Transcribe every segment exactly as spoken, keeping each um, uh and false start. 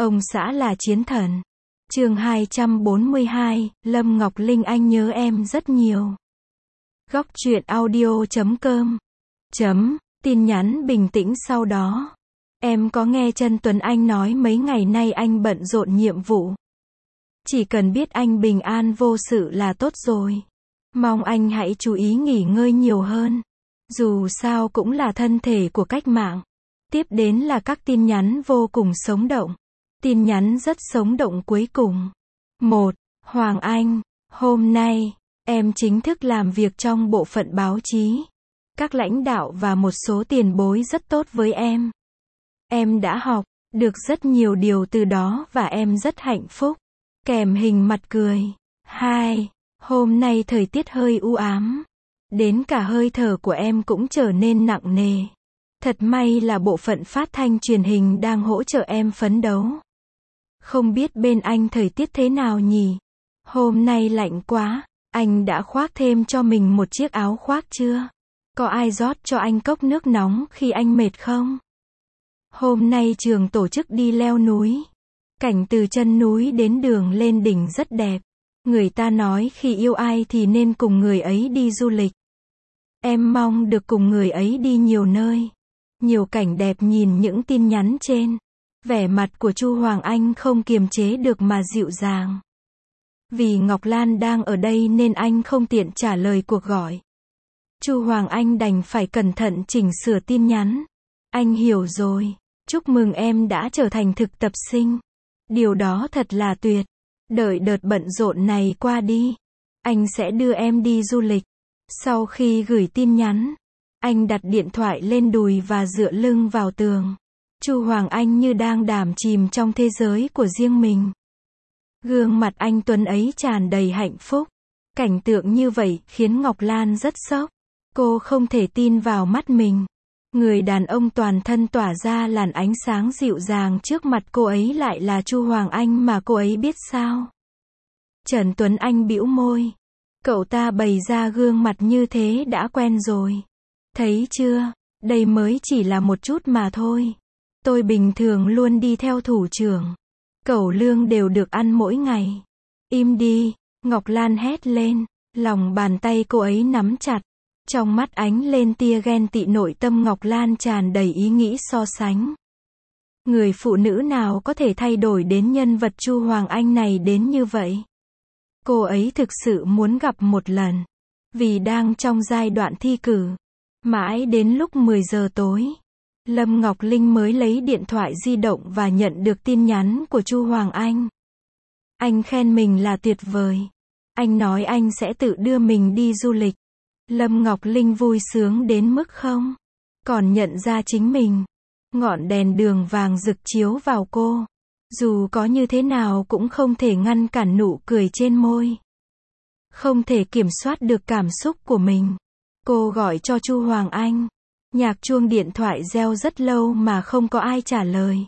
Ông xã là chiến thần. Chương hai trăm bốn mươi hai, Lâm Ngọc Linh anh nhớ em rất nhiều. Góc truyện audio chấm com. Chấm, tin nhắn bình tĩnh sau đó. Em có nghe Trân Tuấn Anh nói mấy ngày nay anh bận rộn nhiệm vụ. Chỉ cần biết anh bình an vô sự là tốt rồi. Mong anh hãy chú ý nghỉ ngơi nhiều hơn. Dù sao cũng là thân thể của cách mạng. Tiếp đến là các tin nhắn vô cùng sống động. Tin nhắn rất sống động cuối cùng. một. Hoàng Anh, hôm nay, em chính thức làm việc trong bộ phận báo chí. Các lãnh đạo và một số tiền bối rất tốt với em. Em đã học được rất nhiều điều từ đó và em rất hạnh phúc. Kèm hình mặt cười. hai. Hôm nay thời tiết hơi u ám. Đến cả hơi thở của em cũng trở nên nặng nề. Thật may là bộ phận phát thanh truyền hình đang hỗ trợ em phấn đấu. Không biết bên anh thời tiết thế nào nhỉ? Hôm nay lạnh quá, anh đã khoác thêm cho mình một chiếc áo khoác chưa? Có ai rót cho anh cốc nước nóng khi anh mệt không? Hôm nay trường tổ chức đi leo núi. Cảnh từ chân núi đến đường lên đỉnh rất đẹp. Người ta nói khi yêu ai thì nên cùng người ấy đi du lịch. Em mong được cùng người ấy đi nhiều nơi. Nhiều cảnh đẹp nhìn những tin nhắn trên. Vẻ mặt của Chu Hoàng Anh không kiềm chế được mà dịu dàng. Vì Ngọc Lan đang ở đây nên anh không tiện trả lời cuộc gọi. Chu Hoàng Anh đành phải cẩn thận chỉnh sửa tin nhắn. Anh hiểu rồi. Chúc mừng em đã trở thành thực tập sinh. Điều đó thật là tuyệt. Đợi đợt bận rộn này qua đi. Anh sẽ đưa em đi du lịch. Sau khi gửi tin nhắn, anh đặt điện thoại lên đùi và dựa lưng vào tường. Chu Hoàng Anh như đang đắm chìm trong thế giới của riêng mình. Gương mặt anh tuấn ấy tràn đầy hạnh phúc. Cảnh tượng như vậy khiến Ngọc Lan rất sốc. Cô không thể tin vào mắt mình. Người đàn ông toàn thân tỏa ra làn ánh sáng dịu dàng trước mặt cô ấy lại là Chu Hoàng Anh mà cô ấy biết sao. Trần Tuấn Anh bĩu môi. Cậu ta bày ra gương mặt như thế đã quen rồi. Thấy chưa, đây mới chỉ là một chút mà thôi. Tôi bình thường luôn đi theo thủ trưởng. Cẩu lương đều được ăn mỗi ngày. Im đi, Ngọc Lan hét lên. Lòng bàn tay cô ấy nắm chặt. Trong mắt ánh lên tia ghen tị, nội tâm Ngọc Lan tràn đầy ý nghĩ so sánh. Người phụ nữ nào có thể thay đổi đến nhân vật Chu Hoàng Anh này đến như vậy? Cô ấy thực sự muốn gặp một lần. Vì đang trong giai đoạn thi cử. Mãi đến lúc mười giờ tối. Lâm Ngọc Linh mới lấy điện thoại di động và nhận được tin nhắn của Chu Hoàng Anh. Anh khen mình là tuyệt vời. Anh nói anh sẽ tự đưa mình đi du lịch. Lâm Ngọc Linh vui sướng đến mức không còn nhận ra chính mình. Ngọn đèn đường vàng rực chiếu vào cô. Dù có như thế nào cũng không thể ngăn cản nụ cười trên môi. Không thể kiểm soát được cảm xúc của mình. Cô gọi cho Chu Hoàng Anh. Nhạc chuông điện thoại reo rất lâu mà không có ai trả lời.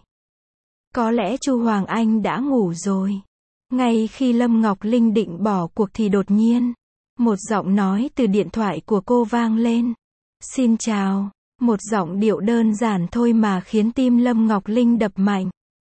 Có lẽ Chu Hoàng Anh đã ngủ rồi. Ngay khi Lâm Ngọc Linh định bỏ cuộc thì đột nhiên, một giọng nói từ điện thoại của cô vang lên. Xin chào. Một giọng điệu đơn giản thôi mà khiến tim Lâm Ngọc Linh đập mạnh.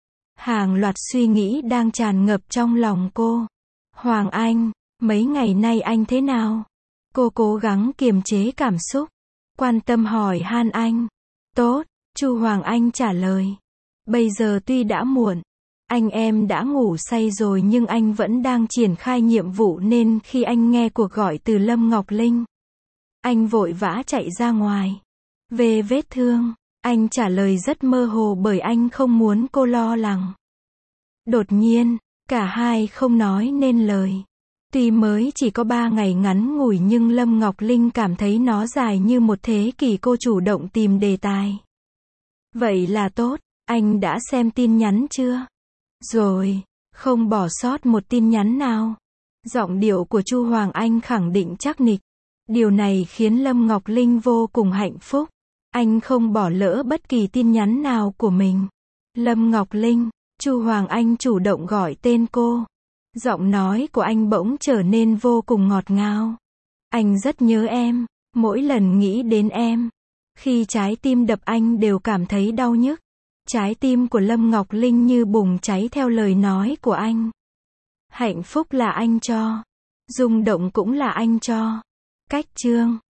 Hàng loạt suy nghĩ đang tràn ngập trong lòng cô. Hoàng Anh, mấy ngày nay anh thế nào? Cô cố gắng kiềm chế cảm xúc. Quan tâm hỏi han anh. Tốt, Chu Hoàng Anh trả lời. Bây giờ tuy đã muộn, anh em đã ngủ say rồi nhưng anh vẫn đang triển khai nhiệm vụ nên khi anh nghe cuộc gọi từ Lâm Ngọc Linh, anh vội vã chạy ra ngoài. Về vết thương, anh trả lời rất mơ hồ bởi anh không muốn cô lo lắng. Đột nhiên, cả hai không nói nên lời. Tuy mới chỉ có ba ngày ngắn ngủi nhưng Lâm Ngọc Linh cảm thấy nó dài như một thế kỷ. Cô chủ động tìm đề tài. Vậy là tốt, anh đã xem tin nhắn chưa? Rồi, không bỏ sót một tin nhắn nào. Giọng điệu của Chu Hoàng Anh khẳng định chắc nịch. Điều này khiến Lâm Ngọc Linh vô cùng hạnh phúc. Anh không bỏ lỡ bất kỳ tin nhắn nào của mình. Lâm Ngọc Linh, Chu Hoàng Anh chủ động gọi tên cô. Giọng nói của anh bỗng trở nên vô cùng ngọt ngào. Anh rất nhớ em, mỗi lần nghĩ đến em, khi trái tim đập anh đều cảm thấy đau nhức. Trái tim của Lâm Ngọc Linh như bùng cháy theo lời nói của anh. Hạnh phúc là anh cho. Rung động cũng là anh cho. Cách chương